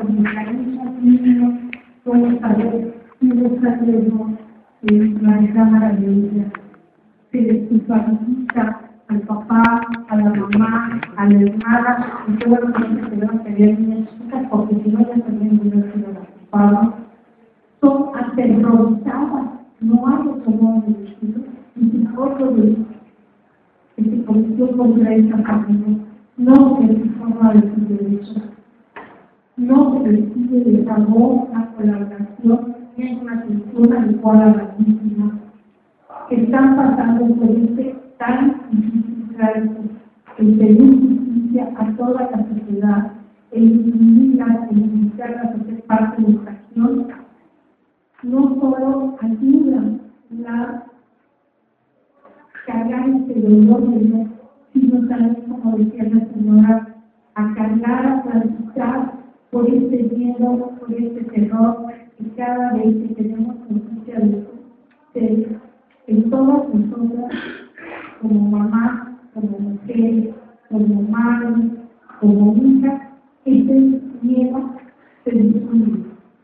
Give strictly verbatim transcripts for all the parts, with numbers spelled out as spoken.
organizar un niño puede saber si busca riesgo en la recámara de ella. Se les visualiza al papá, a la mamá, a la hermana, y todos los niños que deben tener niñas chicas, porque si no ya también hubieran sido ocupados. Son aterrorizadas, no hay otro modo de decirlo, y si otro de que se cometió contra esta familia, no se les informa de sus derechos, no se les pide de favor la colaboración ni hay una atención adecuada a la víctima. Están pasando por este tan difícil tránsito, el pedir justicia a toda la sociedad, el incluirlas, el invitarlas a ser parte de esta acción, no solo ayuda a cargar este dolor de Dios, sino también, como decía la señora, a cargar, a transitar por este miedo, por este terror, que cada vez que tenemos conciencia de eso, en todas nosotras, como mamás, como mujeres, como madres, como hijas, este miedo se disminuye.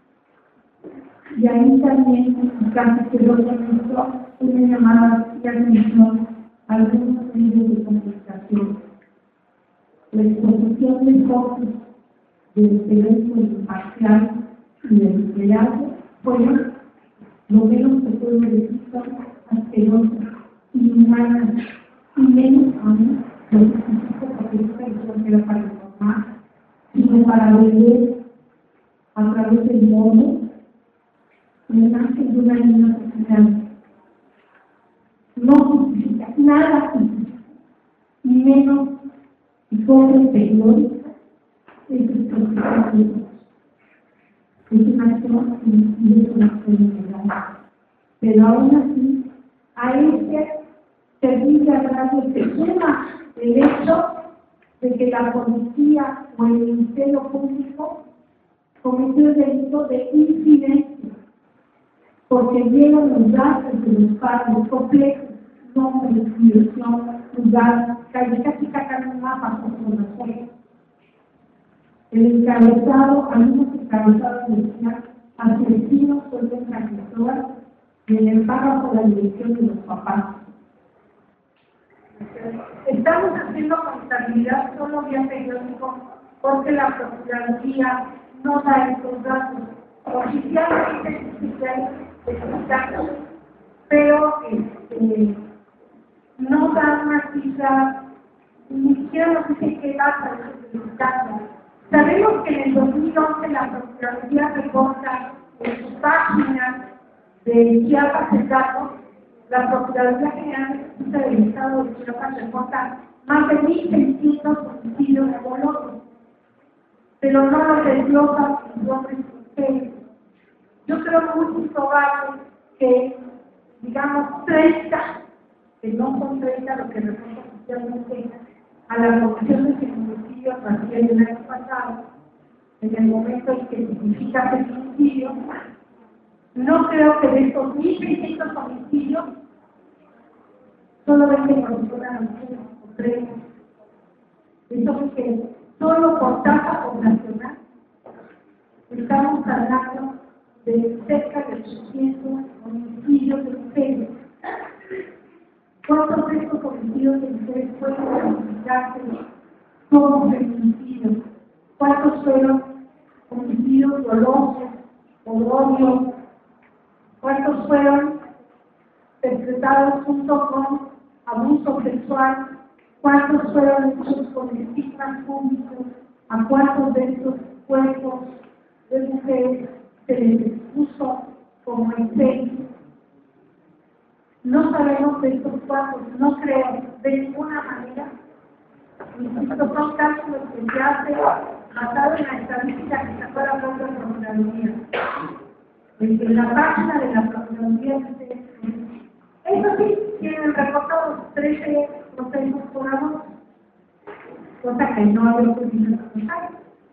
Y ahí también, casi que lo hizo una llamada de atención a algunos medios de comunicación. La exposición de fotos del periódico imparcial y del teatro fueron, lo menos que puedo decir, asquerosas, inhumanas, y menos aún lo que significa porque esta edición era para informar, sino para vender a través del mundo la imagen de una niña asesinada. No justifica, nada justifica, y menos y pobre periódica, es el proceso de Dios. Es una acción y es una acción ilegal. Pero aún así, a este terrible agravio se suma el hecho de que la policía o el Ministerio Público cometió el delito de incidencia, porque dieron los datos de los padres completos, nombre, dirección, lugar, calle, casi sacan un mapa con los juegos. El encabezado, algunos encabezados decían, asesinos suelten transgresoras, y en el párrafo la dirección de los papás. Estamos haciendo contabilidad solo vía periódico porque la Procuraduría no da estos datos. Oficialmente sí que hay estos datos, pero este, no da una cifra, ni siquiera nos dice qué data es el dato. Sabemos que en el dos mil once la Procuraduría reporta en su página de Chiapas el dato, la Procuraduría General de Justicia del Estado de Chiapas reporta más de mil seiscientos homicidios dolosos, pero no los desglosa en nombres ustedes. Yo creo muy probable que, digamos, treinta, que no son treinta lo que reporta oficialmente a la Comisión de Feminicidio a partir del año pasado, en el momento en que significa feminicidio. No creo que de estos mil seiscientos homicidios solo veinte correspondan a mujeres o tres. Eso es que solo por tasa poblacional estamos hablando de cerca de ochocientos homicidios de mujeres. ¿Cuántos de estos homicidios de mujeres pueden calificarse como feminicidios? ¿Cuántos fueron homicidios dolosos o odio? ¿Cuántos fueron perpetrados junto con abuso sexual? ¿Cuántos fueron hechos con estigmas públicos? ¿A cuántos de estos cuerpos de mujeres se les expuso como incendio? No sabemos de estos casos, no creo de ninguna manera. Insisto, son cálculos que se hacen basados en la estadística que sacó la propia Procuraduría. En la página de la Procuraduría dice, eso sí, tienen reportados trece procesos por aborto, cosa que no había podido trabajar.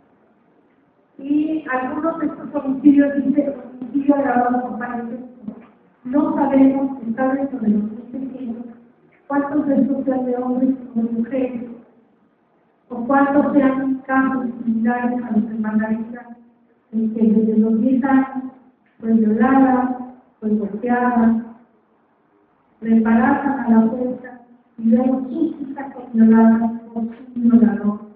Y algunos de estos homicidios dicen homicidio agravado por parentesco. No sabemos, está dentro de los seiscientos, cuántos de estos sean de hombres o de mujeres, o cuántos sean casos similares a los de Margarita en que desde los diez años fue violada, fue golpeada, le embarazan a la fuerza y luego sus hijas son violadas por su violador.